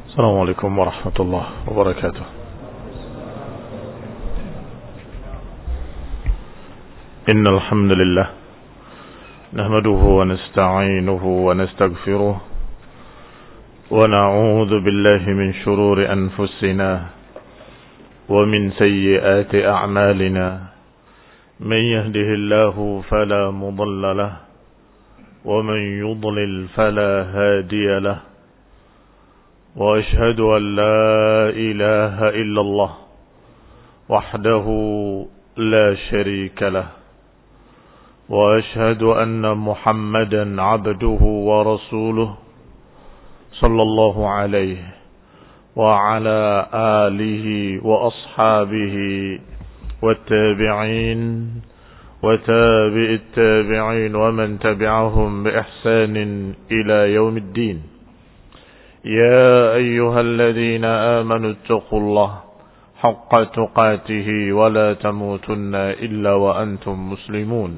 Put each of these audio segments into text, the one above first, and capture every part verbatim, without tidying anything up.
السلام عليكم ورحمة الله وبركاته. إن الحمد لله نحمده ونستعينه ونستغفره ونعوذ بالله من شرور أنفسنا ومن سيئات أعمالنا. من يهده الله فلا مضل له ومن يضلل فلا هادي له. وأشهد أن لا إله إلا الله وحده لا شريك له. وأشهد أن محمدا عبده ورسوله صلى الله عليه وعلى آله وأصحابه والتابعين وتابع التابعين ومن تبعهم بإحسان إلى يوم الدين. يا أيها الذين آمنوا اتقوا الله حق تقاته ولا تموتن إلا وأنتم مسلمون.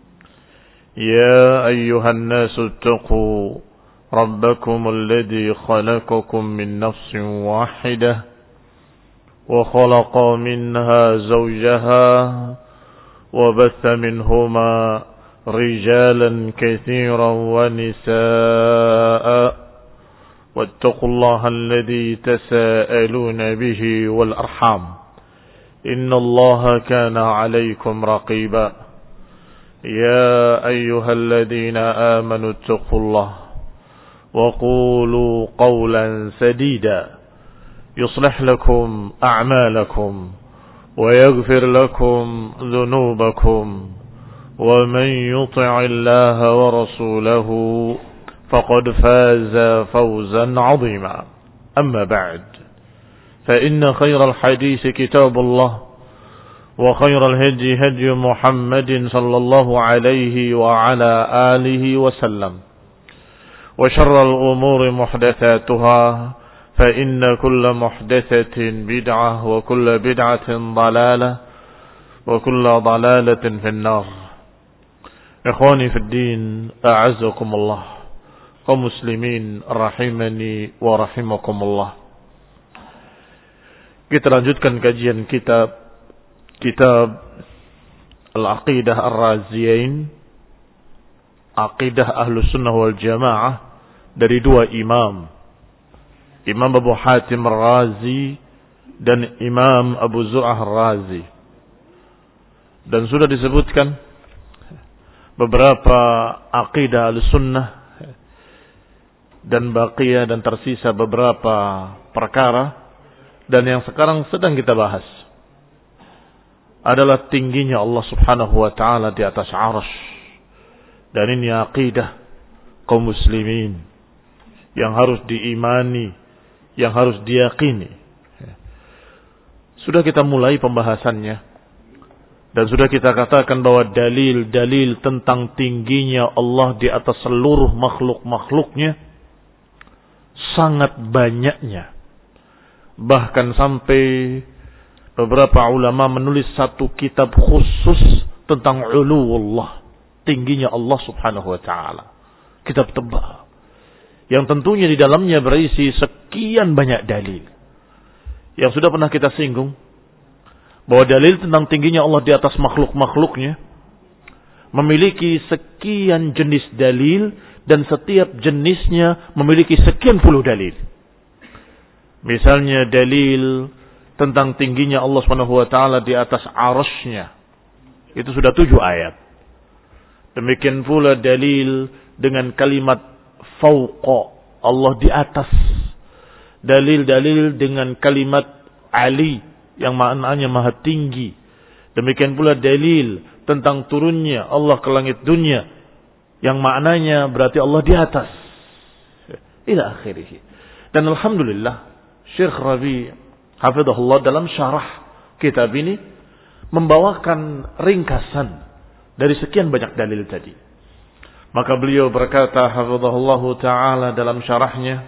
يا أيها الناس اتقوا ربكم الذي خلقكم من نفس واحدة وخلق منها زوجها وبث منهما رجالا كثيرا ونساء واتقوا الله الذي تساءلون به والأرحام إن الله كان عليكم رقيبا. يا أيها الذين آمنوا اتقوا الله وقولوا قولا سديدا يصلح لكم أعمالكم ويغفر لكم ذنوبكم ومن يطع الله ورسوله فقد فاز فوزا عظيما. أما بعد فإن خير الحديث كتاب الله وخير الهدي هدي محمد صلى الله عليه وعلى آله وسلم وشر الأمور محدثاتها فإن كل محدثة بدعة وكل بدعة ضلالة وكل ضلالة في النار. إخواني في الدين أعزكم الله kaum muslimin rahimani wa rahimakumullah. Kita lanjutkan kajian kitab kitab Al-Aqidah Ar-Raziyain, Aqidah Ahlus Sunnah wal Jamaah, dari dua imam, Imam Abu Hatim Ar-Razi dan Imam Abu Zur'ah Ar-Razi. Dan sudah disebutkan beberapa aqidah Ahlussunnah dan baqiyah dan tersisa beberapa perkara, dan yang sekarang sedang kita bahas adalah tingginya Allah Subhanahu wa taala di atas arsy. Dan ini aqidah kaum muslimin yang harus diimani, yang harus diyakini. Sudah kita mulai pembahasannya dan sudah kita katakan bahwa dalil-dalil tentang tingginya Allah di atas seluruh makhluk-makhluknya sangat banyaknya. Bahkan sampai beberapa ulama menulis satu kitab khusus tentang uluwullah, tingginya Allah Subhanahu wa taala. Kitab tebal yang tentunya di dalamnya berisi sekian banyak dalil. Yang sudah pernah kita singgung bahwa dalil tentang tingginya Allah di atas makhluk-makhluknya memiliki sekian jenis dalil, dan setiap jenisnya memiliki sekian puluh dalil. Misalnya dalil tentang tingginya Allah Subhanahu wa taala di atas arasy-Nya, itu sudah tujuh ayat. Demikian pula dalil dengan kalimat fauqa, Allah di atas. Dalil-dalil dengan kalimat ali, yang maknanya maha tinggi. Demikian pula dalil tentang turunnya Allah ke langit dunia, yang maknanya berarti Allah di atas. Ila akhirih. Dan alhamdulillah Syekh Rabi hafizahullah dalam syarah kitab ini membawakan ringkasan dari sekian banyak dalil tadi. Maka beliau berkata hafizahullah taala dalam syarahnya,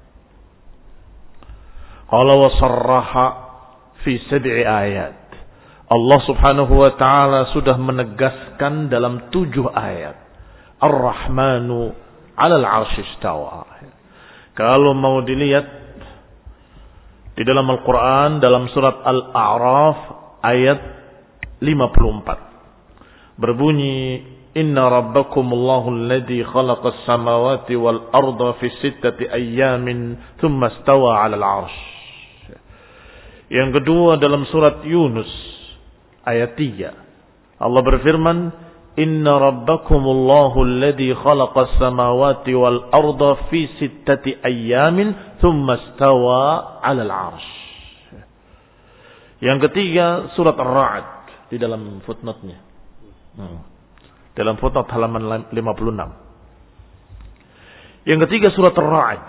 qala wa sarraha fi sab'i ayat. Allah Subhanahu wa taala sudah menegaskan dalam tujuh ayat. Ar-Rahmanu 'alal 'arsy istawa. Kalau mau dilihat Di dalam Al-Quran, dalam surat Al-A'raf ayat lima puluh empat. Berbunyi, Inna rabbakumullahu alladhi khalaqas samawati wal arda fi sittati ayyamin thumma stawa 'alal 'arsy. Yang kedua dalam surat Yunus ayat tiga. Allah berfirman, Inna rabbakumullahu alladhi khalaqas samawati wal arda fi sittati ayyamin thumma stawa 'alal 'arsy. Yang ketiga surat Ar-Ra'd di dalam footnote-nya. Hmm. Dalam footnote halaman lima puluh enam. Yang ketiga surat Ar-Ra'd.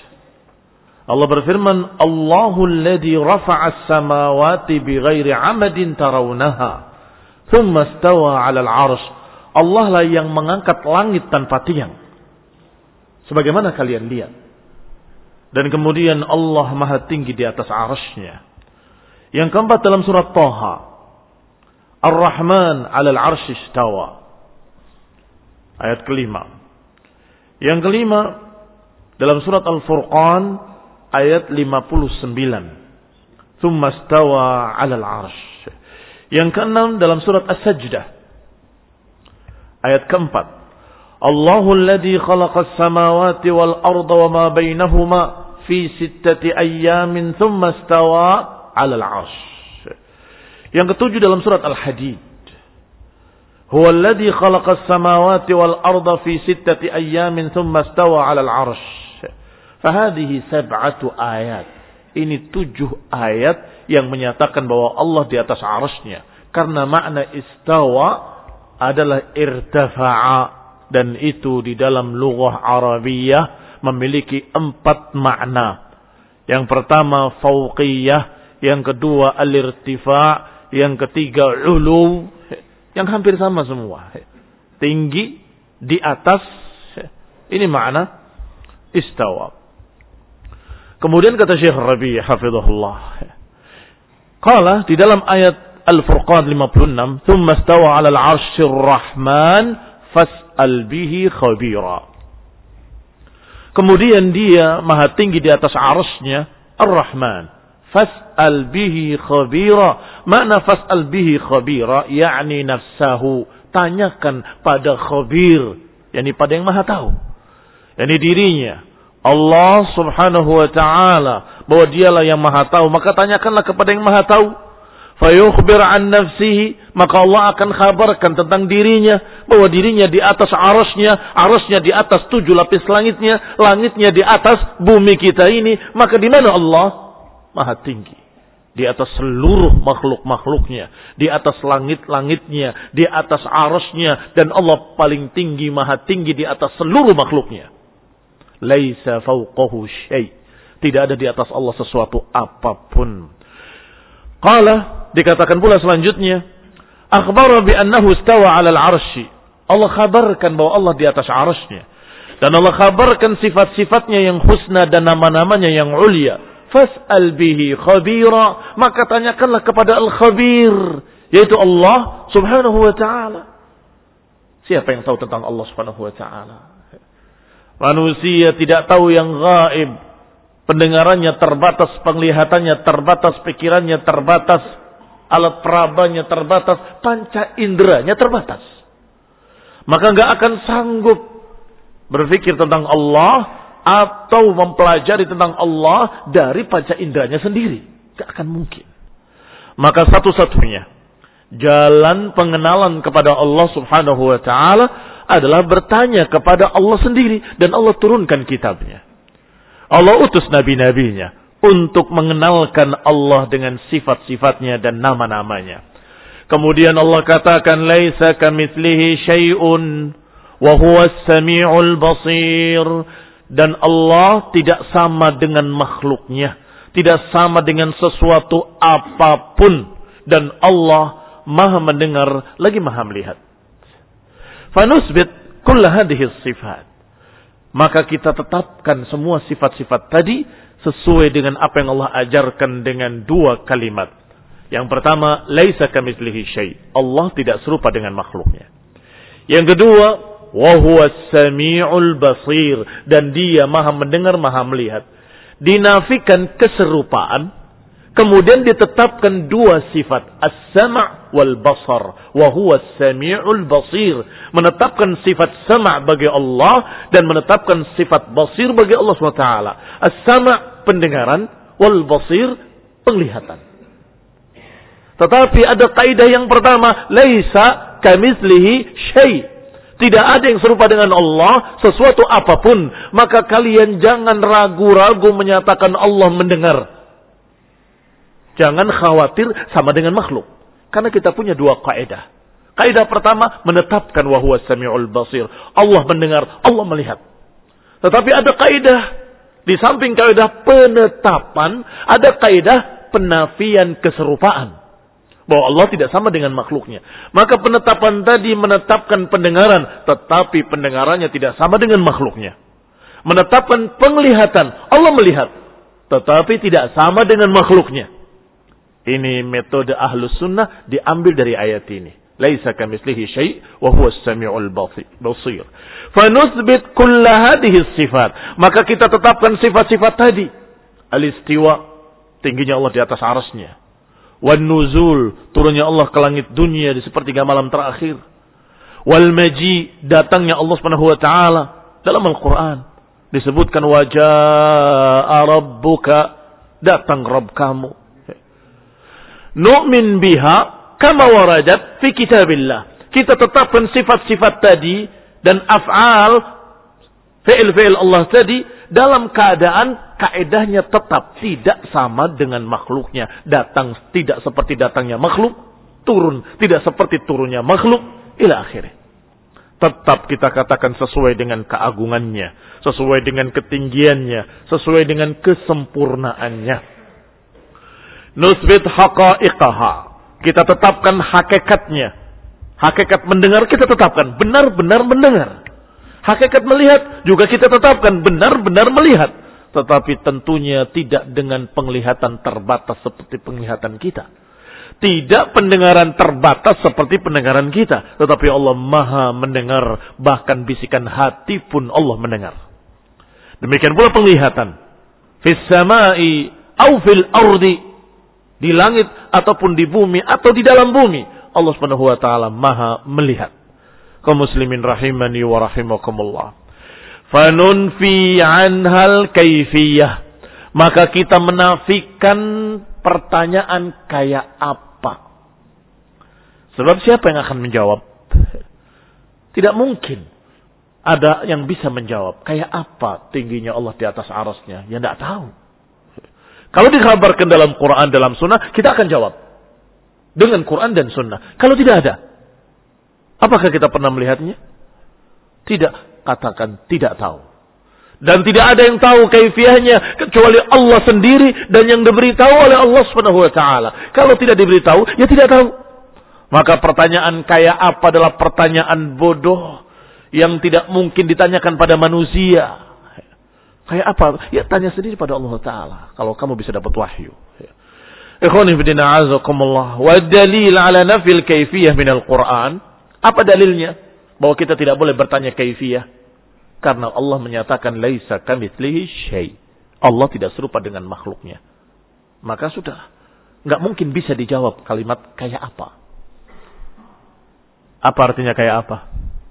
Allah berfirman, Allahu alladhi rafa'as samawati bighairi 'amadin tarawnaha thumma stawa 'alal 'arsy. Allah lah yang mengangkat langit tanpa tiang. Sebagaimana kalian lihat. Dan kemudian Allah maha tinggi di atas arsy-Nya. Yang keempat dalam surat Taha. Ar-Rahman 'alal 'arsy istawa. Ayat kelima. Yang kelima dalam surat Al-Furqan ayat lima puluh sembilan. Tsumma stawa 'alal 'arsy. Yang keenam dalam surat As-Sajdah. Ayat keempat. Allahu alladhi khalaqas samawati wal arda wa ma bainahuma fi sittati ayyamin thumma stawa 'alal 'arsy. Yang ketujuh dalam surat Al-Hadid. Huwa alladhi khalaqas samawati wal arda fi sittati ayyamin thumma stawa 'alal 'arsy. Fahadhihi sab'atu ayat. Ini tujuh ayat yang menyatakan bahwa Allah di atas 'arsy-Nya. Karena makna istawa adalah irtafa'a, dan itu di dalam lughah Arabiyah memiliki empat makna. Yang pertama fauqiyah, yang kedua al-irtifa', yang ketiga ulu, yang hampir sama semua. Tinggi, di atas, ini makna istawa. Kemudian kata Syekh Rabi' hafizahullah, qala di dalam ayat Al-Furqan lima puluh enam, "Tsumma stawa 'alal 'arsyir rahman fas'al bihi khabira." Kemudian dia maha tinggi di atas arsy-Nya Ar-Rahman. Fas'al bihi khabira. Makna fas'al bihi khabira yakni nafsahu. Tanyakan pada khabir, yakni pada yang maha tahu. Yakni dirinya. Allah Subhanahu wa taala, bahwa dialah yang maha tahu, maka tanyakanlah kepada yang maha tahu. Fayukhbir an nafsihi, maka Allah akan kabarkan tentang dirinya, bahwa dirinya di atas arasnya, arasnya di atas tujuh lapis langitnya, langitnya di atas bumi kita ini. Maka di mana Allah? Maha tinggi di atas seluruh makhluk-makhluknya, di atas langit-langitnya, di atas arasnya, dan Allah paling tinggi, maha tinggi di atas seluruh makhluknya. Laisa fawqahu syai', tidak ada di atas Allah sesuatu apapun. Qala, dikatakan pula selanjutnya, akhbara bi annahu istawa 'alal 'arsy. Allah kabarkan bahwa Allah di atas 'arsy-Nya. Dan Allah kabarkan sifat-sifatnya yang husna dan nama-namanya yang ulia. Fas'al bihi khabira, maka tanyakanlah kepada al-khabir, yaitu Allah Subhanahu wa taala. Siapa yang tahu tentang Allah Subhanahu wa taala? Manusia tidak tahu yang gaib. Pendengarannya terbatas, penglihatannya terbatas, pikirannya terbatas, alat perabanya terbatas, panca inderanya terbatas. Maka enggak akan sanggup berpikir tentang Allah atau mempelajari tentang Allah dari panca inderanya sendiri. Enggak akan mungkin. Maka satu-satunya jalan pengenalan kepada Allah Subhanahu wa taala adalah bertanya kepada Allah sendiri, dan Allah turunkan kitabnya. Allah utus nabi-nabinya untuk mengenalkan Allah dengan sifat-sifatnya dan nama-namanya. Kemudian Allah katakan, laisa kamitslihi syai'un wa huwas samiul basir. Dan Allah tidak sama dengan makhluknya, tidak sama dengan sesuatu apapun, dan Allah maha mendengar lagi maha melihat. Fanusbit kull hadhihi sifat. Maka kita tetapkan semua sifat-sifat tadi sesuai dengan apa yang Allah ajarkan dengan dua kalimat. Yang pertama, laisa kamitslihi syai'. Allah tidak serupa dengan makhluknya. Yang kedua, wa huwas samiul basir, dan dia maha mendengar, maha melihat. Dinafikan keserupaan Kemudian ditetapkan dua sifat, as-sam' wal basar, wa huwa as-sami'ul basir. Menetapkan sifat sama' bagi Allah dan menetapkan sifat basir bagi Allah subhanahu wa taala. As-sam' pendengaran, wal basir penglihatan. Tetapi ada kaidah yang pertama, laisa kamitslihi syai'. Tidak ada yang serupa dengan Allah sesuatu apapun, maka kalian jangan ragu-ragu menyatakan Allah mendengar. Jangan khawatir sama dengan makhluk. Karena kita punya dua kaidah. Kaidah pertama menetapkan wa huwa samiul basir. Allah mendengar, Allah melihat. Tetapi ada kaidah di samping kaidah penetapan, ada kaidah penafian keserupaan. Bahwa Allah tidak sama dengan makhluknya. Maka penetapan tadi menetapkan pendengaran, tetapi pendengarannya tidak sama dengan makhluknya. Menetapkan penglihatan, Allah melihat, tetapi tidak sama dengan makhluknya. Ini metode ahlus sunnah diambil dari ayat ini. Laisa kamitslihi syai' wa huwa as-sami'ul basir. Fa nuthbit kull hadhihi sifat. Maka kita tetapkan sifat-sifat tadi. Al-istiwa, tingginya Allah di atas arasnya. Wan nuzul, turunnya Allah ke langit dunia di sepertiga malam terakhir. Wal maji, datangnya Allah Subhanahu wa taala dalam Al-Qur'an disebutkan wajaa rabbuka, datang Rabb kamu. Nu'min biha kama waradat fi kitabillah. Kita tetapkan sifat-sifat tadi dan af'al fi'il-fi'il Allah tadi dalam keadaan kaedahnya tetap tidak sama dengan makhluknya. Datang tidak seperti datangnya makhluk, turun tidak seperti turunnya makhluk, ila akhirnya. Tetap kita katakan sesuai dengan keagungannya, sesuai dengan ketinggiannya, sesuai dengan kesempurnaannya. Nusbit haqa'iqaha. Kita tetapkan hakikatnya. Hakikat mendengar kita tetapkan. Benar-benar mendengar. Hakikat melihat juga kita tetapkan. Benar-benar melihat. Tetapi tentunya tidak dengan penglihatan terbatas seperti penglihatan kita. Tidak pendengaran terbatas seperti pendengaran kita. Tetapi Allah maha mendengar. Bahkan bisikan hati pun Allah mendengar. Demikian pula penglihatan. Fis samai au fil ardi. Di langit ataupun di bumi atau di dalam bumi, Allah Subhanahu wa taala maha melihat. Kaum muslimin rahimani wa rahimakumullah. Fanunfi anhal kaifiyah. Maka kita menafikan pertanyaan kayak apa. Sebab siapa yang akan menjawab? Tidak mungkin ada yang bisa menjawab. Kayak apa tingginya Allah di atas arasnya? Ya tidak tahu. Kalau dikabarkan dalam Quran, dalam sunnah, kita akan jawab. Dengan Quran dan sunnah. Kalau tidak ada, apakah kita pernah melihatnya? Tidak. Katakan tidak tahu. Dan tidak ada yang tahu kaifiyahnya kecuali Allah sendiri dan yang diberitahu oleh Allah Subhanahu wa taala. Kalau tidak diberitahu, ya tidak tahu. Maka pertanyaan kayak apa adalah pertanyaan bodoh yang tidak mungkin ditanyakan pada manusia. Kayak apa? Ya tanya sendiri pada Allah Ta'ala. Kalau kamu bisa dapat wahyu. Ikhwani fidina azakumullah. Wa dalil ala nafil kaifiyah minal Quran. Apa dalilnya? Bahwa kita tidak boleh bertanya kaifiyah. Karena Allah menyatakan laisa kamitslihi syai'. Allah tidak serupa dengan makhluknya. Maka sudah. Nggak mungkin bisa dijawab kalimat kayak apa. Apa artinya kayak apa?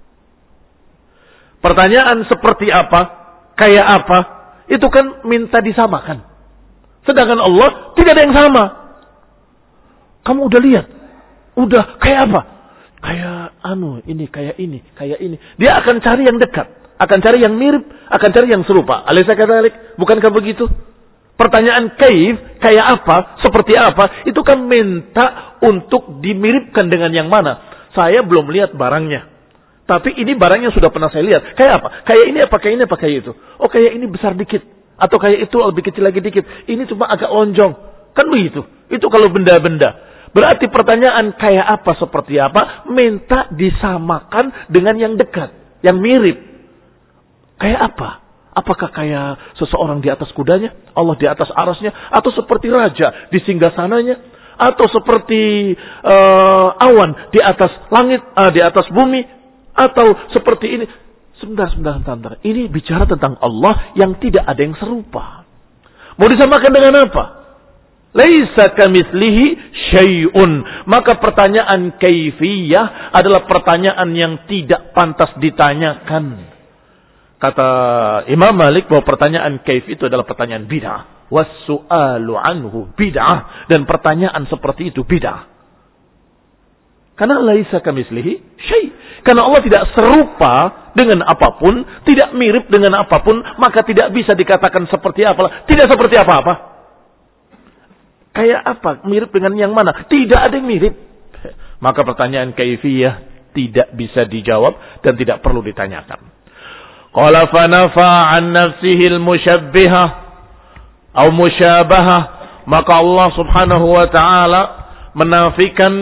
Pertanyaan seperti apa? Kayak apa? Itu kan minta disamakan. Sedangkan Allah tidak ada yang sama. Kamu udah lihat? Udah kayak apa? Kayak anu, ini, kayak ini, kayak ini. Dia akan cari yang dekat. Akan cari yang mirip. Akan cari yang serupa. Alaysa kadzalik? Bukankah begitu? Pertanyaan kaif, kayak apa? Seperti apa? Itu kan minta untuk dimiripkan dengan yang mana? Saya belum lihat barangnya. Tapi ini barang yang sudah pernah saya lihat. Kayak apa? Kayak ini apa? Kayak ini apa? Kayak itu. Oh kayak ini besar dikit. Atau kayak itu lebih kecil lagi dikit. Ini cuma agak lonjong. Kan begitu. Itu kalau benda-benda. Berarti pertanyaan kayak apa? Seperti apa? Minta disamakan dengan yang dekat. Yang mirip. Kayak apa? Apakah kayak seseorang di atas kudanya? Allah di atas arasnya? Atau seperti raja di singgasananya? Atau seperti uh, awan di atas langit, uh, di atas bumi? Atau seperti ini. Sebentar, sebentar, sebentar. Ini bicara tentang Allah yang tidak ada yang serupa. Mau disamakan dengan apa? Laisa kamitslihi syai'un. Maka pertanyaan kaifiyah adalah pertanyaan yang tidak pantas ditanyakan. Kata Imam Malik bahwa pertanyaan kaif itu adalah pertanyaan bid'ah. Was-su'alu anhu bid'ah. Dan pertanyaan seperti itu bid'ah. Karena laisa kamitslihi syai'. Karena Allah tidak serupa dengan apapun, tidak mirip dengan apapun, maka tidak bisa dikatakan seperti apa. Tidak seperti apa-apa. Kayak apa? Mirip dengan yang mana? Tidak ada yang mirip. Maka pertanyaan kaifiyah tidak bisa dijawab dan tidak perlu ditanyakan. Qala fa nafa an nafsihi al-musyabbihah atau musyabahah. Maka Allah Subhanahu wa taala menafikan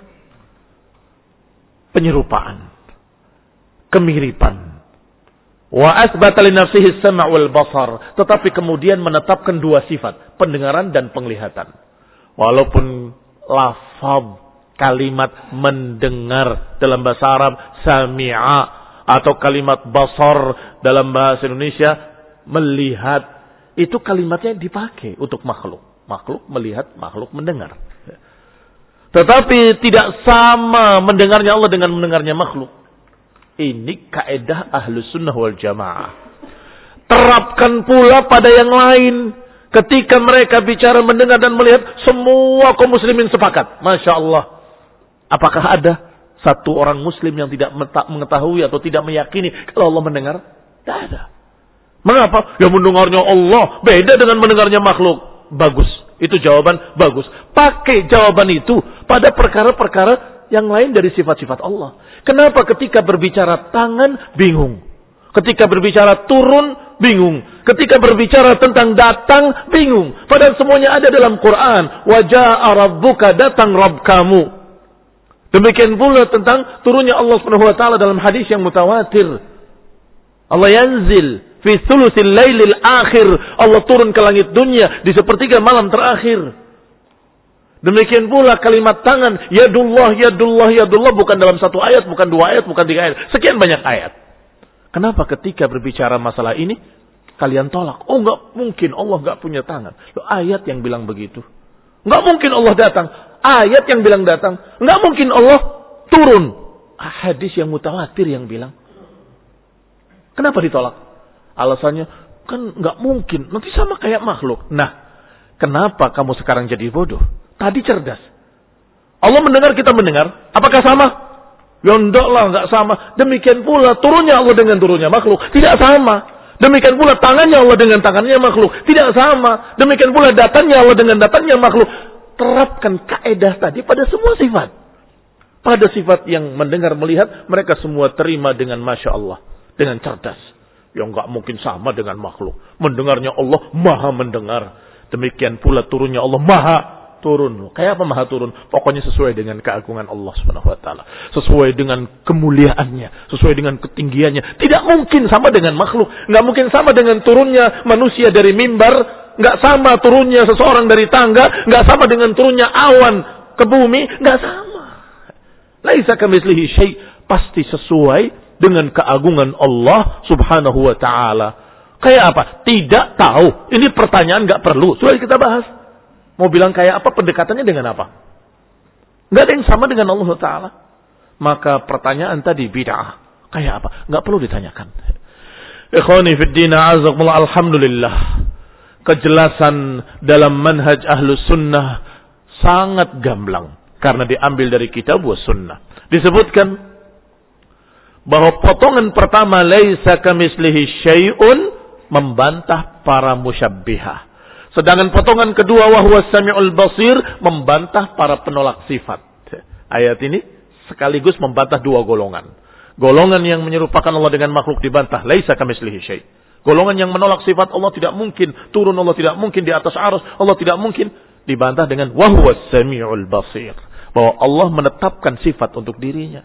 penyerupaan, kemiripan. Wa asbata li nafsihi as-sam' wal basar, tetapi kemudian menetapkan dua sifat, pendengaran dan penglihatan. Walaupun lafaz kalimat mendengar dalam bahasa Arab sami'a atau kalimat basar dalam bahasa Indonesia melihat, itu kalimatnya dipakai untuk makhluk. Makhluk melihat, makhluk mendengar. Tetapi tidak sama mendengarnya Allah dengan mendengarnya makhluk. Ini kaidah Ahlus Sunnah wal Jamaah. Terapkan pula pada yang lain. Ketika mereka bicara mendengar dan melihat, semua kaum muslimin sepakat. Masya Allah. Apakah ada satu orang muslim yang tidak mengetahui atau tidak meyakini kalau Allah mendengar? Tidak ada. Mengapa? Ya mendengarnya Allah beda dengan mendengarnya makhluk. Bagus. Itu jawaban bagus. Pakai jawaban itu pada perkara-perkara yang lain dari sifat-sifat Allah. Kenapa ketika berbicara tangan bingung? Ketika berbicara turun bingung. Ketika berbicara tentang datang bingung. Padahal semuanya ada dalam Quran. Wa jaa'a rabbuka, datang Rabb kamu. Demikian pula tentang turunnya Allah Subhanahu wa taala dalam hadis yang mutawatir. Allah yanzil fi thuluthil lailil akhir. Allah turun ke langit dunia di sepertiga malam terakhir. Demikian pula kalimat tangan, yadullah, yadullah, yadullah, bukan dalam satu ayat, bukan dua ayat, bukan tiga ayat. Sekian banyak ayat. Kenapa ketika berbicara masalah ini, kalian tolak? Oh, enggak mungkin Allah enggak punya tangan. Loh, ayat yang bilang begitu. Enggak mungkin Allah datang. Ayat yang bilang datang. Enggak mungkin Allah turun. Hadis yang mutawatir yang bilang. Kenapa ditolak? Alasannya, kan enggak mungkin. Nanti sama kayak makhluk. Nah, kenapa kamu sekarang jadi bodoh? Tadi cerdas. Allah mendengar, kita mendengar. Apakah sama? Ya enggak lah, enggak sama. Demikian pula turunnya Allah dengan turunnya makhluk. Tidak sama. Demikian pula tangannya Allah dengan tangannya makhluk. Tidak sama. Demikian pula datangnya Allah dengan datangnya makhluk. Terapkan kaedah tadi pada semua sifat. Pada sifat yang mendengar, melihat, mereka semua terima dengan Masya Allah. Dengan cerdas. Ya enggak mungkin sama dengan makhluk. Mendengarnya Allah maha mendengar. Demikian pula turunnya Allah maha turun. Kayak apa maha turun? Pokoknya sesuai dengan keagungan Allah Subhanahu wa taala. Sesuai dengan kemuliaannya, sesuai dengan ketinggiannya. Tidak mungkin sama dengan makhluk. Enggak mungkin sama dengan turunnya manusia dari mimbar, enggak sama turunnya seseorang dari tangga, enggak sama dengan turunnya awan ke bumi, enggak sama. Laisa kamitslihi syai', pasti sesuai dengan keagungan Allah Subhanahu wa taala. Kayak apa? Tidak tahu. Ini pertanyaan enggak perlu. Sudah kita bahas. Mau bilang kayak apa, pendekatannya dengan apa? Nggak ada yang sama dengan Allah Ta'ala. Maka pertanyaan tadi bid'ah. Kayak apa? Nggak perlu ditanyakan. Ikhwani fiddina azakumullah, alhamdulillah. Kejelasan dalam manhaj ahlus sunnah sangat gamblang. Karena diambil dari kitab wa sunnah. Disebutkan bahwa potongan pertama laisa kamitslihi syai'un membantah para musyabbihah. Sedangkan potongan kedua wahwa sami'ul basir membantah para penolak sifat. Ayat ini sekaligus membantah dua golongan. Golongan yang menyerupakan Allah dengan makhluk dibantah, laisa kamitslihi syai'. Golongan yang menolak sifat Allah tidak mungkin turun, Allah tidak mungkin di atas arsy, Allah tidak mungkin, dibantah dengan wahwa sami'ul basir, bahwa Allah menetapkan sifat untuk dirinya.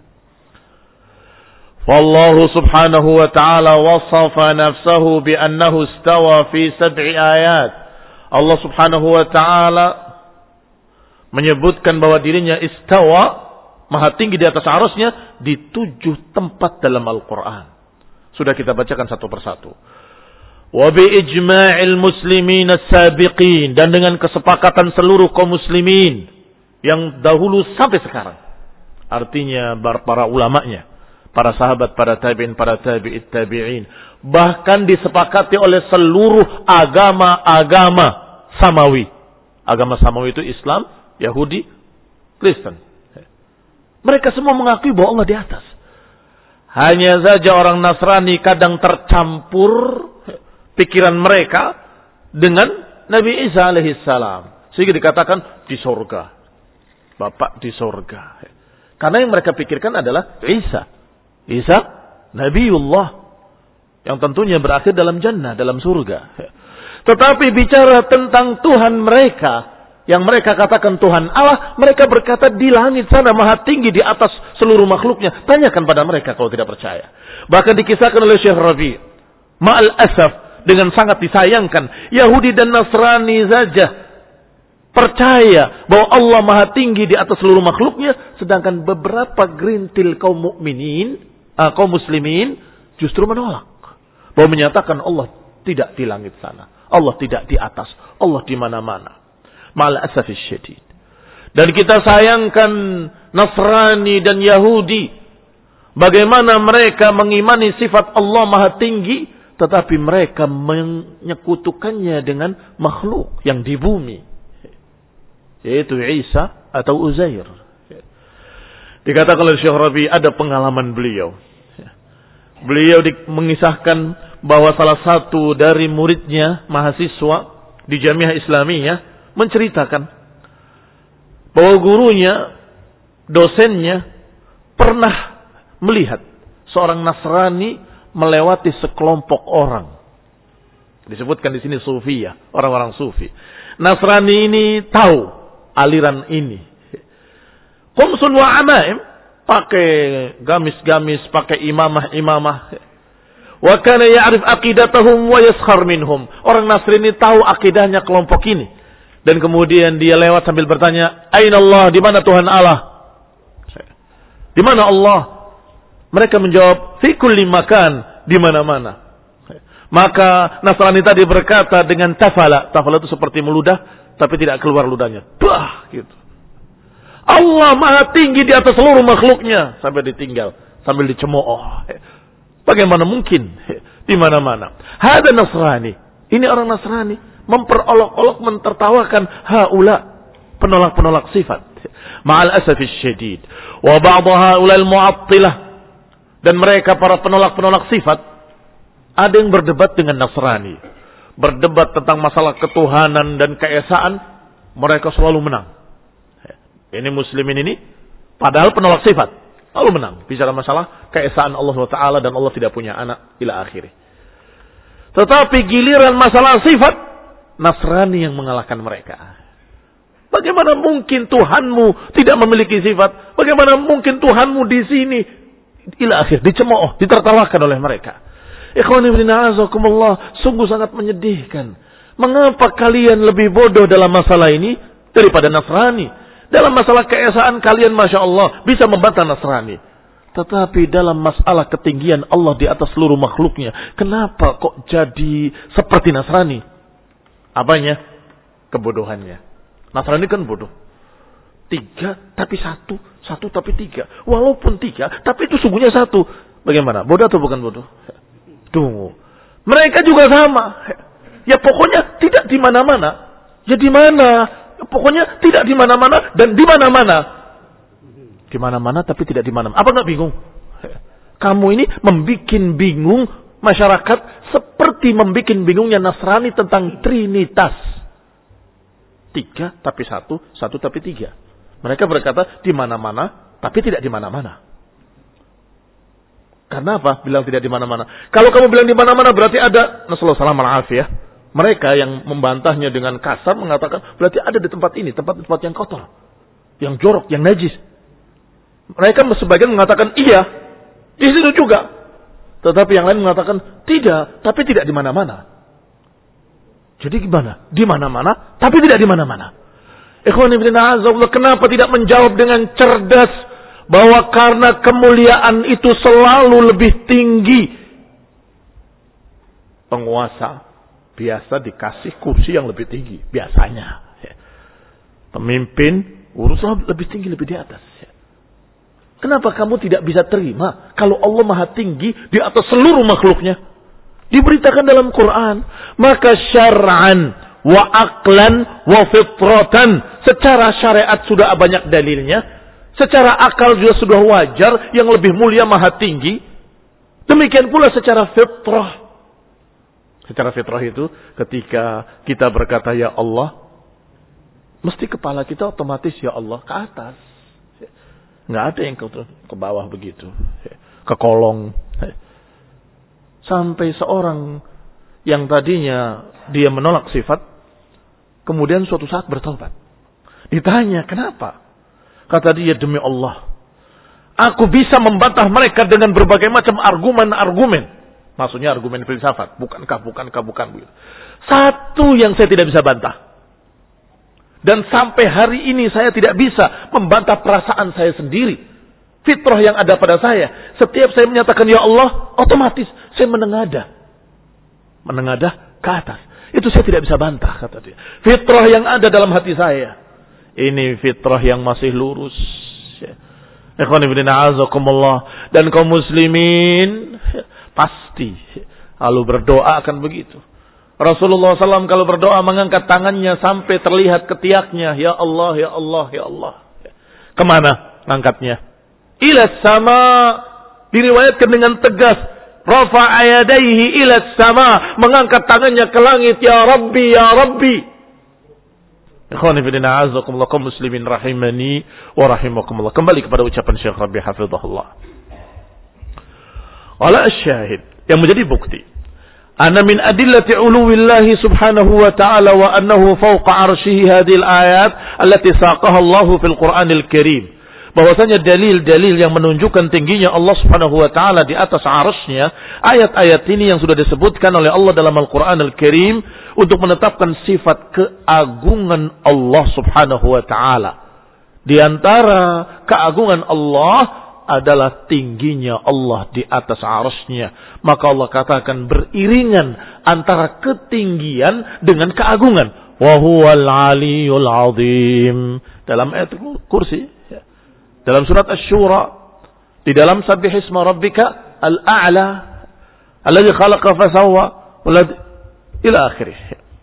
Wallahu subhanahu wa ta'ala wasafa nafsahu bi annahu istawa fi sab'i ayat. Allah subhanahu wa ta'ala menyebutkan bahwa dirinya istawa, maha tinggi di atas arasnya, di tujuh tempat dalam Al-Quran. Sudah kita bacakan satu persatu. wa bi ijma'il muslimin as-sabiqin, dan dengan kesepakatan seluruh kaum muslimin yang dahulu sampai sekarang. Artinya para ulamanya, para sahabat, para tabi'in, para tabi'it tabi'in, bahkan disepakati oleh seluruh agama-agama samawi. Agama samawi itu Islam, Yahudi, Kristen. Mereka semua mengakui bahwa Allah di atas. Hanya saja orang Nasrani kadang tercampur pikiran mereka dengan Nabi Isa alaihissalam, sehingga dikatakan di surga, Bapak di surga. Karena yang mereka pikirkan adalah Isa. Isa Nabiullah, yang tentunya berakhir dalam jannah, dalam surga. Tetapi bicara tentang Tuhan mereka, yang mereka katakan Tuhan Allah, mereka berkata di langit sana, maha tinggi di atas seluruh makhluknya. Tanyakan pada mereka kalau tidak percaya. Bahkan dikisahkan oleh Syekh Rabi', ma'al asaf, dengan sangat disayangkan, Yahudi dan Nasrani saja percaya bahwa Allah maha tinggi di atas seluruh makhluknya, sedangkan beberapa gerintil kaum mukminin, uh, kaum muslimin justru menolak, bahwa menyatakan Allah tidak di langit sana, Allah tidak di atas, Allah di mana-mana. Ma'al asafis syadid. Dan kita sayangkan Nasrani dan Yahudi, bagaimana mereka mengimani sifat Allah maha tinggi, tetapi mereka menyekutukannya dengan makhluk yang di bumi, yaitu Isa atau Uzair. Dikatakan oleh Syekh Rabi', ada pengalaman beliau. Beliau mengisahkan bahwa salah satu dari muridnya, mahasiswa di Jamiah Islamiyah, menceritakan bahwa gurunya, dosennya, pernah melihat seorang Nasrani melewati sekelompok orang. Disebutkan di sini Sufiyah, orang-orang Sufi. Nasrani ini tahu aliran ini. Qumsun wa amaim, pakai gamis-gamis, pakai imamah-imamah. Wa kana ya'rif aqidatahum wa yaskhar minhum. Orang Nasrani tahu akidahnya kelompok ini. Dan kemudian dia lewat sambil bertanya, "Aina Allah?" Di mana Tuhan Allah? Di mana Allah? Mereka menjawab, "Fi kulli makan," di mana-mana. Maka Nasrani tadi berkata dengan tafala. Tafala itu seperti meludah, tapi tidak keluar ludahnya. Bah, gitu. Allah maha tinggi di atas seluruh makhluknya. Sampai ditinggal, sambil dicemooh. Bagaimana mungkin? Di mana-mana. Hada Nasrani. Ini orang Nasrani. Memperolok-olok, mentertawakan haula, penolak-penolak sifat. Ma'al asafis syadid. Wa ba'da haula al-mu'attilah. Dan mereka para penolak-penolak sifat, ada yang berdebat dengan Nasrani. Berdebat tentang masalah ketuhanan dan keesaan, mereka selalu menang. Ini muslimin ini, padahal penolak sifat, lalu menang. Bicara masalah keesaan Allah subhanahu wa taala dan Allah tidak punya anak, ila akhirih. Tetapi giliran masalah sifat, Nasrani yang mengalahkan mereka. Bagaimana mungkin Tuhanmu tidak memiliki sifat? Bagaimana mungkin Tuhanmu di sini? Ila akhir, dicemooh, ditertawakan oleh mereka. Ikhwani fillah, azakumullah, sungguh sangat menyedihkan. Mengapa kalian lebih bodoh dalam masalah ini daripada Nasrani? Dalam masalah keesaan kalian, Masya Allah, bisa membantah Nasrani. Tetapi dalam masalah ketinggian Allah di atas seluruh makhluknya, kenapa kok jadi seperti Nasrani? Apanya? Kebodohannya. Nasrani kan bodoh. Tiga tapi satu, satu tapi tiga. Walaupun tiga, tapi itu sungguhnya satu. Bagaimana? Bodoh atau bukan bodoh? Tunggu. Mereka juga sama. Ya pokoknya tidak di mana-mana. Ya di mana? Pokoknya tidak di mana-mana dan di mana-mana. Di mana-mana tapi tidak di mana-mana. Apa nggak bingung? Kamu ini membikin bingung masyarakat seperti membikin bingungnya Nasrani tentang Trinitas. Tiga tapi satu, satu tapi tiga. Mereka berkata di mana-mana tapi tidak di mana-mana. Karena apa? Bilang tidak di mana-mana. Kalau kamu bilang di mana-mana berarti ada, nasallahu salam al-afiyah. Mereka yang membantahnya dengan kasar mengatakan berarti ada di tempat ini, tempat-tempat yang kotor, yang jorok, yang najis. Mereka sebagian mengatakan iya, di situ juga. Tetapi yang lain mengatakan tidak, tapi tidak di mana-mana. Jadi gimana? Di mana-mana, tapi tidak di mana-mana. Ikhwan ibn a'azzallah, kenapa tidak menjawab dengan cerdas bahwa karena kemuliaan itu selalu lebih tinggi penguasa biasa dikasih kursi yang lebih tinggi. Biasanya. Pemimpin urusan lebih tinggi, lebih di atas. Kenapa kamu tidak bisa terima kalau Allah maha tinggi di atas seluruh makhluknya? Diberitakan dalam Quran. Maka syar'an wa aqlan wa fitratan. Secara syariat sudah banyak dalilnya. Secara akal juga sudah wajar. Yang lebih mulia maha tinggi. Demikian pula secara fitrah. Secara fitrah itu ketika kita berkata ya Allah. Mesti kepala kita otomatis ya Allah ke atas. Nggak ada yang ke, ke bawah begitu. Ke kolong. Sampai seorang yang tadinya dia menolak sifat. Kemudian suatu saat bertobat. Ditanya kenapa? Kata dia demi Allah. Aku bisa membantah mereka dengan berbagai macam argumen-argumen. Maksudnya argumen filsafat. Bukankah, bukankah, bukan. Satu yang saya tidak bisa bantah. Dan sampai hari ini saya tidak bisa membantah perasaan saya sendiri. Fitrah yang ada pada saya. Setiap saya menyatakan ya Allah, otomatis saya menengadah. Menengadah ke atas. Itu saya tidak bisa bantah, kata dia. Fitrah yang ada dalam hati saya. Ini fitrah yang masih lurus. Ikhwan fillah a'azakumullah. Dan kaum muslimin pasti lalu berdoa akan begitu. Rasulullah shallallahu alaihi wasallam kalau berdoa mengangkat tangannya sampai terlihat ketiaknya. Ya Allah, ya Allah, ya Allah. Kemana angkatnya? Ila sama. Diriwayatkan dengan tegas. Rafa'a yadayhi ila sama. Mengangkat tangannya ke langit. Ya Rabbi, ya Rabbi. Ikhwani fillah a'azakumullah kaum muslimin rahimani wa rahimakumullah. Kembali kepada ucapan Syekh Rabi hafizahullah. Wala asyahid. Yang menjadi bukti. Anna min adillati uluwillahi subhanahu wa ta'ala wa annahu fawqa arshihi hadhil ayat allati saqaha Allah fil Qur'anil Karim. Bahwasanya dalil-dalil yang menunjukkan tingginya Allah subhanahu wa ta'ala di atas arsy-Nya, ayat-ayat ini yang sudah disebutkan oleh Allah dalam Al-Qur'an Al-Karim untuk menetapkan sifat keagungan Allah subhanahu wa ta'ala. Di antara keagungan Allah adalah tingginya Allah di atas arsy-Nya. Maka Allah katakan beriringan antara ketinggian dengan keagungan. Wa huwal aliyyul azim. Dalam ayat kursi, dalam surat Asy-Syura, di dalam sabbihisma rabbika al-a'la alladzi khalaqa fasawwa ila akhirih.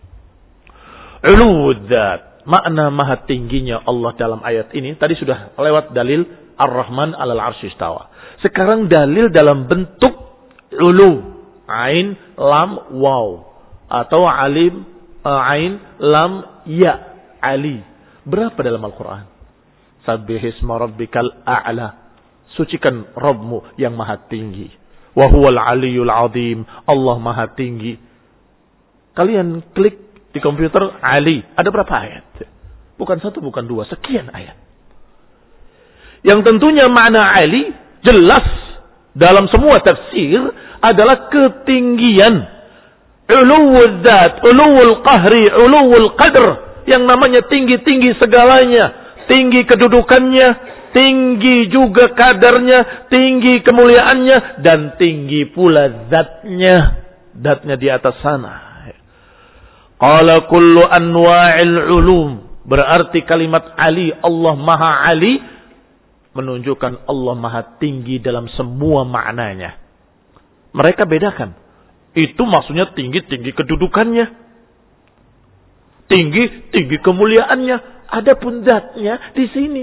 Uluwud dzat, makna maha tingginya Allah dalam ayat ini tadi sudah lewat dalil Ar-Rahman 'alal 'arsy istawa. Sekarang dalil dalam bentuk ulu, ain lam waw atau alim ain lam ya ali. Berapa dalam Al-Qur'an? Sabbihisma rabbikal a'la. Sucikan Rabbmu yang maha tinggi. Wa huwal aliyyul azim. Allah maha tinggi. Kalian klik di komputer Ali, ada berapa ayat? Bukan satu, bukan dua, sekian ayat. Yang tentunya makna Ali jelas dalam semua tafsir adalah ketinggian. Uluwul dzat, uluwul qahri, uluwul qadr. Yang namanya tinggi-tinggi segalanya. Tinggi kedudukannya, tinggi juga kadarnya, tinggi kemuliaannya, dan tinggi pula zatnya. Zatnya di atas sana. Qala kullu anwa'il ulum. Berarti kalimat Ali, Allah Maha Ali, menunjukkan Allah Maha tinggi dalam semua maknanya. Mereka bedakan. Itu maksudnya tinggi-tinggi kedudukannya. Tinggi-tinggi kemuliaannya. Adapun zatnya di sini.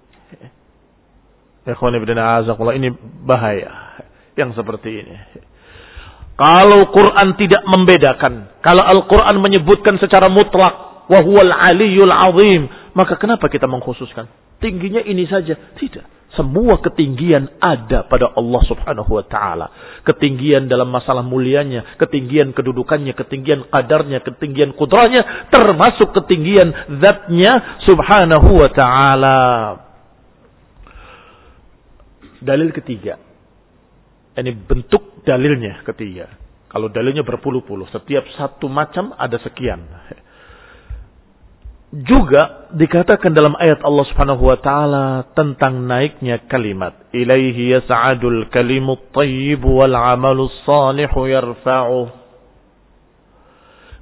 Ikhwan ibn a'azakullah, ini bahaya yang seperti ini. Kalau Quran tidak membedakan, kalau Al-Quran menyebutkan secara mutlak, wa huwal aliyyul azim, maka kenapa kita mengkhususkan? Tingginya ini saja. Tidak. Semua ketinggian ada pada Allah subhanahu wa ta'ala. Ketinggian dalam masalah mulianya, ketinggian kedudukannya, ketinggian qadarnya, ketinggian kudrahnya, termasuk ketinggian zatnya subhanahu wa ta'ala. Dalil ketiga. Ini bentuk dalilnya ketiga. Kalau dalilnya berpuluh-puluh, setiap satu macam ada sekian. Juga dikatakan dalam ayat Allah Subhanahu wa taala tentang naiknya kalimat, ilaihi yas'adul kalimut thayyib wal 'amalus shalihu yarfa'uh.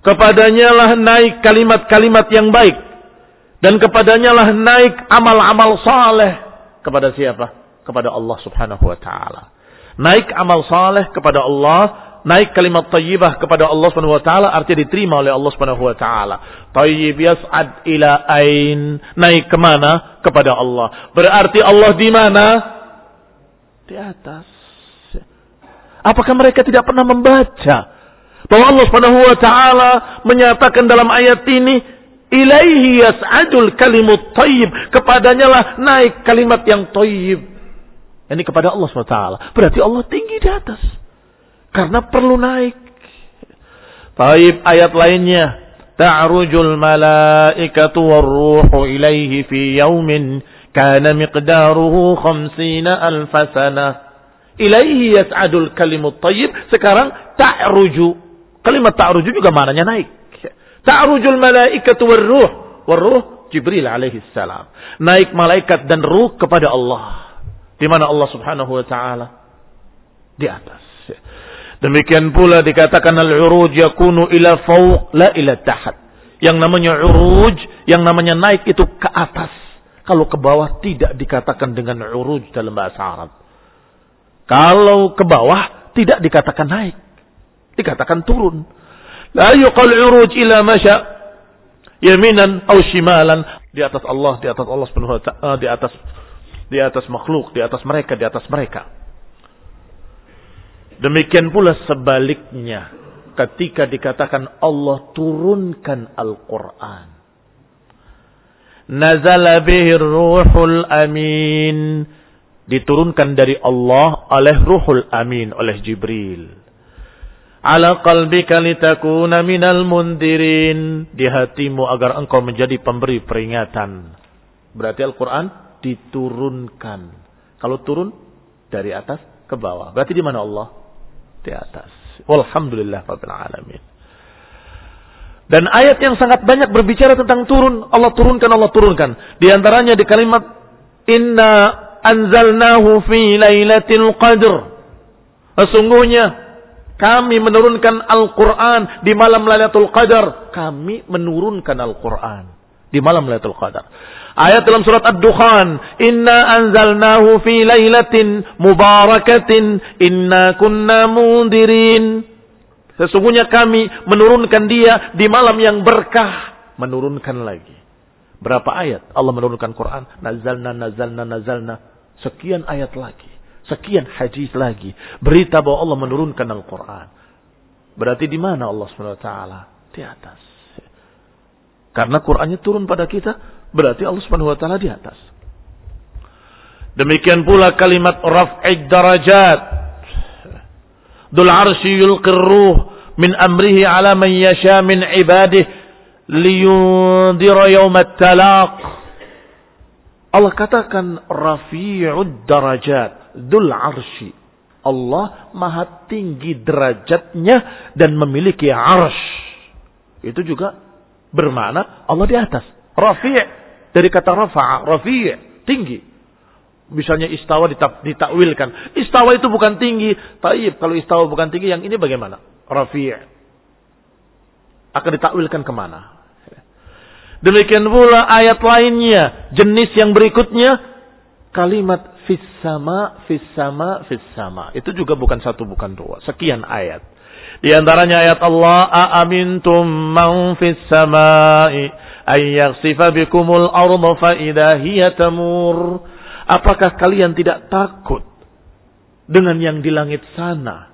Kepadanya lah naik kalimat-kalimat yang baik. Dan kepadanya lah naik amal-amal saleh. Kepada siapa? Kepada Allah subhanahu wa ta'ala. Naik amal saleh kepada Allah. Naik kalimat tayyibah kepada Allah subhanahu wa ta'ala. Artinya diterima oleh Allah subhanahu wa ta'ala. Tayyib yas'ad ila ain. Naik kemana? Kepada Allah. Berarti Allah di mana? Di atas. Apakah mereka tidak pernah membaca bahwa Allah subhanahu wa ta'ala menyatakan dalam ayat ini, ilaihi yas'adul kalimut tayyib. Kepadanya lah naik kalimat yang tayyib. Ini kepada Allah subhanahu wa ta'ala. Berarti Allah tinggi di atas. Karena perlu naik. Taib ayat lainnya. Ta'rujul malaikatu warruhu ilaihi fi yaumin kana miqdaruhu khamsina alfa sana. Ilaihi yas'adul kalimut tayyib. Sekarang ta'ruju. Kalimat ta'ruju juga maknanya naik. Ta'rujul malaikatu warruh. Warruh Jibril alaihi salam. Naik malaikat dan ruh kepada Allah. Di mana Allah subhanahu wa ta'ala? Di atas. Demikian pula dikatakan al-uruj yakunu ila fawq la ila tahat. Yang namanya uruj, yang namanya naik itu ke atas. Kalau ke bawah tidak dikatakan dengan uruj dalam bahasa Arab. Kalau ke bawah tidak dikatakan naik. Dikatakan turun. La yuqal uruj ila masya yaminan aw shimalan. Di atas Allah, di atas Allah subhanahu wa ta'ala, di atas di atas makhluk, di atas mereka, di atas mereka. Demikian pula sebaliknya ketika dikatakan Allah turunkan Al-Quran. Nazala bihir ruhul amin. Diturunkan dari Allah oleh ruhul amin, oleh Jibril. Ala qalbika litakuna minal mundirin. Di hatimu agar engkau menjadi pemberi peringatan. Berarti Al-Quran diturunkan. Kalau turun dari atas ke bawah. Berarti di mana Allah? Di atas. Walhamdulillah rabbil alamin. Dan ayat yang sangat banyak berbicara tentang turun. Allah turunkan, Allah turunkan. Di antaranya di kalimat inna anzalnahu fi lailatul qadr. Sesungguhnya kami menurunkan Al-Quran di malam Lailatul Qadar. Kami menurunkan Al-Quran di malam Lailatul Qadar. Ayat dalam surat Ad-Dukhan, inna anzalnahu fi lailatin mubarakatin inna kunna mundirin. Sesungguhnya kami menurunkan dia di malam yang berkah. Menurunkan lagi. Berapa ayat Allah menurunkan Quran? Nazalna, nazalna, nazalna. Sekian ayat lagi. Sekian hadis lagi. Berita bahwa Allah menurunkan Al-Quran. Berarti di mana Allah subhanahu wa taala? Di atas. Karena Qurannya turun pada kita, berarti Allah subhanahu wa ta'ala di atas. Demikian pula kalimat raf'id darajat. Dul arsy yulqir ruh min amrihi ala man yasha min ibadihi liyundira yaumat talaq. Allah katakan rafi'ud darajat. Dul arsy. Allah maha tinggi derajatnya dan memiliki arsy. Itu juga bermakna Allah di atas. Rafi' dari kata rafa'a, rafi' tinggi. Misalnya istawa ditakwilkan. Istawa itu bukan tinggi. Taib, kalau istawa bukan tinggi, yang ini bagaimana? Rafi' akan ditakwilkan kemana? Demikian pula ayat lainnya, jenis yang berikutnya, kalimat fis sama, fis sama, fis sama. Itu juga bukan satu, bukan dua. Sekian ayat. Di antaranya ayat Allah, a'amintum man fis samai ay yakhsifa bikumul arda fa idza hiya tamur. Apakah kalian tidak takut dengan yang di langit sana?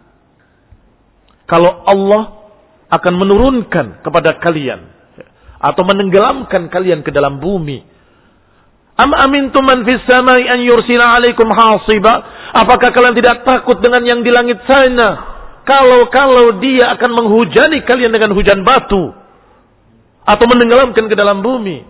Kalau Allah akan menurunkan kepada kalian atau menenggelamkan kalian ke dalam bumi. Am amintum man fis samai an yursila alaikum hasiba? Apakah kalian tidak takut dengan yang di langit sana? Kalau-kalau dia akan menghujani kalian dengan hujan batu. Atau menenggelamkan ke dalam bumi.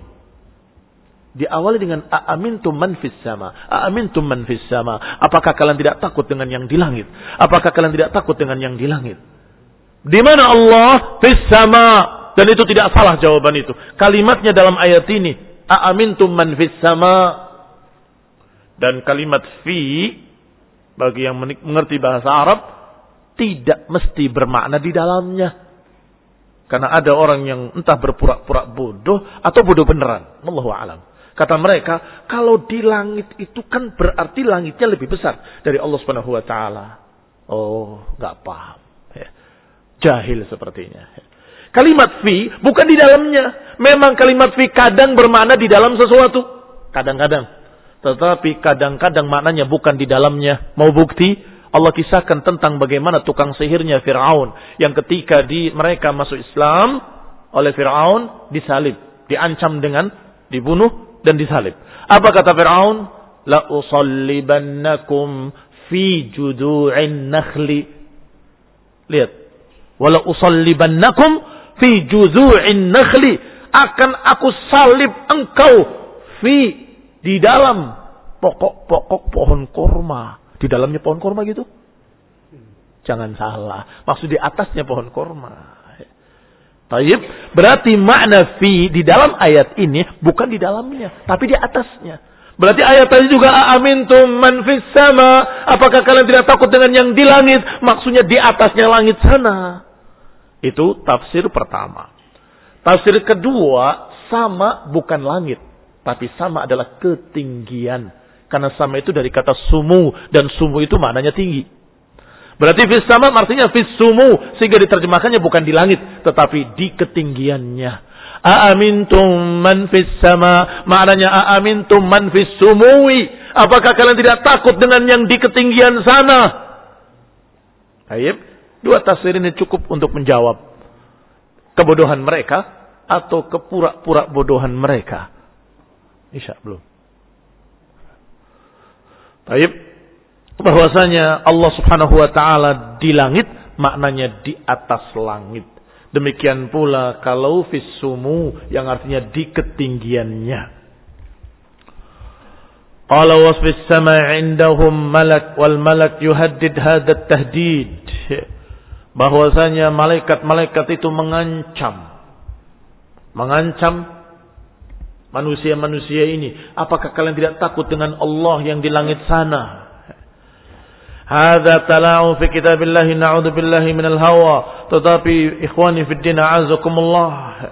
Diawali dengan a'amintum man fis sama. A'amintum man fis sama. Apakah kalian tidak takut dengan yang di langit? Apakah kalian tidak takut dengan yang di langit? Di mana Allah? Fis sama. Dan itu tidak salah jawaban itu. Kalimatnya dalam ayat ini. A'amintum man fis sama. Dan kalimat fi. Bagi yang mengerti bahasa Arab. Tidak mesti bermakna di dalamnya. Karena ada orang yang entah berpura-pura bodoh atau bodoh beneran. Wallahu a'lam. Kata mereka, kalau di langit itu kan berarti langitnya lebih besar dari Allah Subhanahu wa taala. Oh, enggak paham. Ya. Jahil sepertinya. Kalimat fi bukan di dalamnya. Memang kalimat fi kadang bermakna di dalam sesuatu. Kadang-kadang. Tetapi kadang-kadang maknanya bukan di dalamnya. Mau bukti? Allah kisahkan tentang bagaimana tukang sihirnya Fir'aun. Yang ketika di mereka masuk Islam oleh Fir'aun disalib. Diancam dengan dibunuh dan disalib. Apa kata Fir'aun? La usallibannakum fi judu'in nakhli. Lihat. Wala usallibannakum fi judu'in nakhli. Akan aku salib engkau fi di dalam pokok-pokok pohon kurma. Di dalamnya pohon kurma gitu? Jangan salah. Maksud di atasnya pohon kurma. Taib. Berarti makna fi di dalam ayat ini bukan di dalamnya, tapi di atasnya. Berarti ayat tadi juga amintum man fis sama. Apakah kalian tidak takut dengan yang di langit? Maksudnya di atasnya langit sana. Itu tafsir pertama. Tafsir kedua, sama bukan langit, tapi sama adalah ketinggian. Karena sama itu dari kata sumu, dan sumu itu maknanya tinggi. Berarti fis sama artinya fis sumu, sehingga diterjemahkannya bukan di langit, tetapi di ketinggiannya. Aamintum man fis sama, maknanya aamintum man fis sumui. Apakah kalian tidak takut dengan yang di ketinggian sana? Baik, dua tafsir ini cukup untuk menjawab kebodohan mereka atau kepura-pura bodohan mereka. Isya belum. Baik, bahwasanya Allah Subhanahu wa taala di langit maknanya di atas langit. Demikian pula kalau fis sumu yang artinya di ketinggiannya. Qala wa fis sama' indahum malak wal malak yuhaddid hadha at-tahdid. Bahwasanya malaikat-malaikat itu mengancam mengancam manusia-manusia ini. Apakah kalian tidak takut dengan Allah yang di langit sana? Hadza tala'u fi kitabillahi na'udzu billahi minal hawa. Tetapi ikhwani fid din a'azakumullah,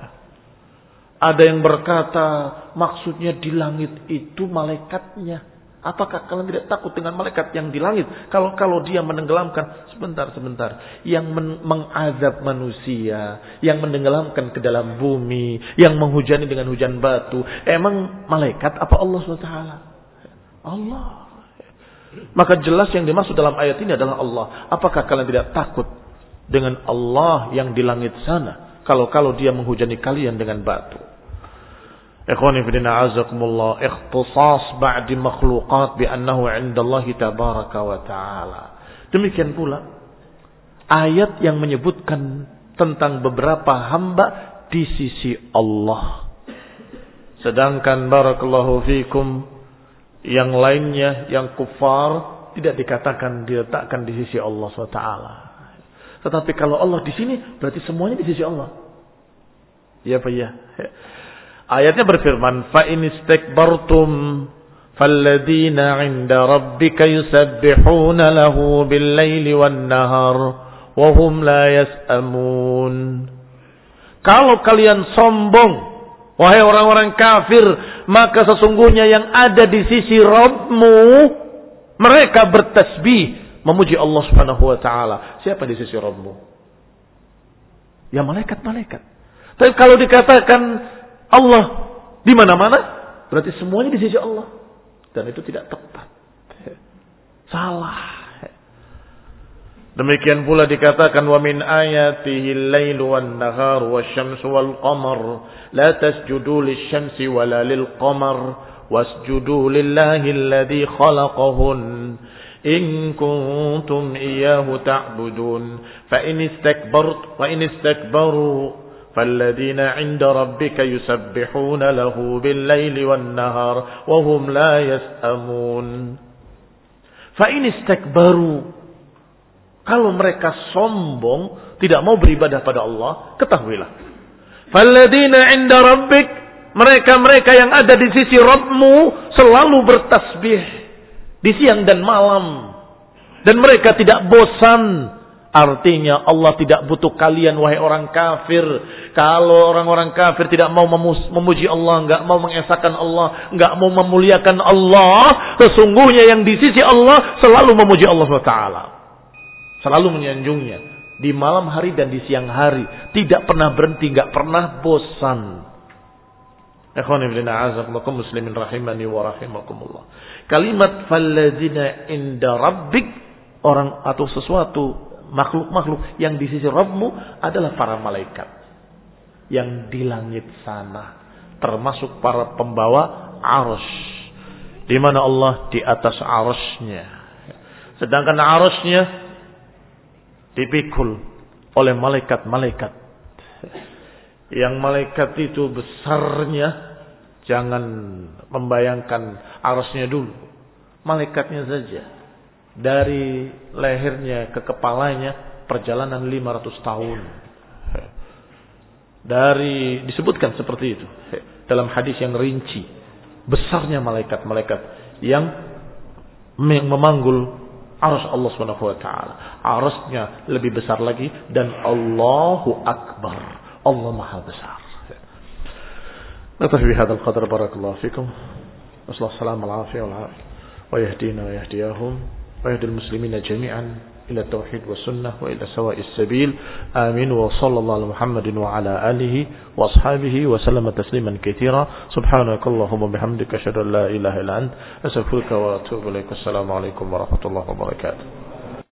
ada yang berkata maksudnya di langit itu malaikatnya. Apakah kalian tidak takut dengan malaikat yang di langit? Kalau kalau dia menenggelamkan, sebentar sebentar, yang men- mengazab manusia, yang menenggelamkan ke dalam bumi, yang menghujani dengan hujan batu, emang malaikat apa Allah subhanahu wa taala? Allah. Maka jelas yang dimaksud dalam ayat ini adalah Allah. Apakah kalian tidak takut dengan Allah yang di langit sana? Kalau kalau dia menghujani kalian dengan batu. Ikhwani fillah azakumullah, ikhtisas ba'di makhluqat bi annahu 'inda Allah tabaraka wa ta'ala. Demikian pula ayat yang menyebutkan tentang beberapa hamba di sisi Allah. Sedangkan barakallahu fikum yang lainnya yang kufar tidak dikatakan diletakkan di sisi Allah subhanahu wa taala. Tetapi kalau Allah di sini berarti semuanya di sisi Allah. Ya Pak ya. Ayatnya berfirman, fa in istakbartum falladina 'inda rabbika yusabbihuna lahu bil-laili wan-nahar wa hum la yas'amun. Kalau kalian sombong, wahai orang-orang kafir, maka sesungguhnya yang ada di sisi Rabbmu, mereka bertasbih memuji Allah Subhanahu wa taala. Siapa di sisi Rabbmu? Ya malaikat-malaikat. Tapi kalau dikatakan Allah di mana-mana, berarti semuanya di sisi Allah. Dan itu tidak tepat. Salah. Demikian pula dikatakan wa min ayatihi al-lailu wan-nahar wasyamsu wal-qamar la tasjudu lisyamsi wala lil-qamar wasjudu lillahi alladhi khalaqahun in kuntum iyyahu ta'budun fa in istakbartum fa in istakbaru فالذين عند ربك يسبحون له بالليل والنهار وهم لا يسأمون. فإن استكبروا, kalau mereka sombong tidak mau beribadah pada Allah, ketahuilah فالذين عند ربك, mereka-mereka yang ada di sisi Rabbmu selalu bertasbih di siang dan malam, dan mereka tidak bosan Artinya Allah tidak butuh kalian wahai orang kafir. Kalau orang-orang kafir tidak mau memuji Allah, enggak mau mengesahkan Allah, enggak mau memuliakan Allah, sesungguhnya yang di sisi Allah selalu memuji Allah subhanahu wa taala. Selalu menyanjungnya di malam hari dan di siang hari, tidak pernah berhenti, enggak pernah bosan. Ikhwani fillah, a'azakumullah muslimin rahimani wa rahimakumullah. Kalimat falladzina inda rabbik, orang atau sesuatu makhluk-makhluk yang di sisi Rabbmu adalah para malaikat yang di langit sana, termasuk para pembawa arsh, di mana Allah di atas arshnya, sedangkan arshnya dipikul oleh malaikat-malaikat. Yang malaikat itu besarnya, jangan membayangkan arshnya dulu, malaikatnya saja. Dari lehernya ke kepalanya perjalanan lima ratus tahun. Dari disebutkan seperti itu dalam hadis yang rinci, besarnya malaikat-malaikat yang memanggul arsy Allah Subhanahu wa taala. Arsy-nya lebih besar lagi dan Allahu Akbar. Allah Maha Besar. Naktafi bihadzal qadar, barakallahu fikum. Wassalamu alaihi wa yahdina wa yahdiyahum ويهدي المسلمين جميعا إلى التوحيد والسنة وإلى سواء السبيل آمين. وصلى الله على محمد وعلى آله وأصحابه وسلم تسليما كثيرا. سبحانك اللهم وبحمدك أشهد أن لا إله إلا أنت أستغفرك وأتوب إليك. السلام عليكم ورحمة الله وبركاته.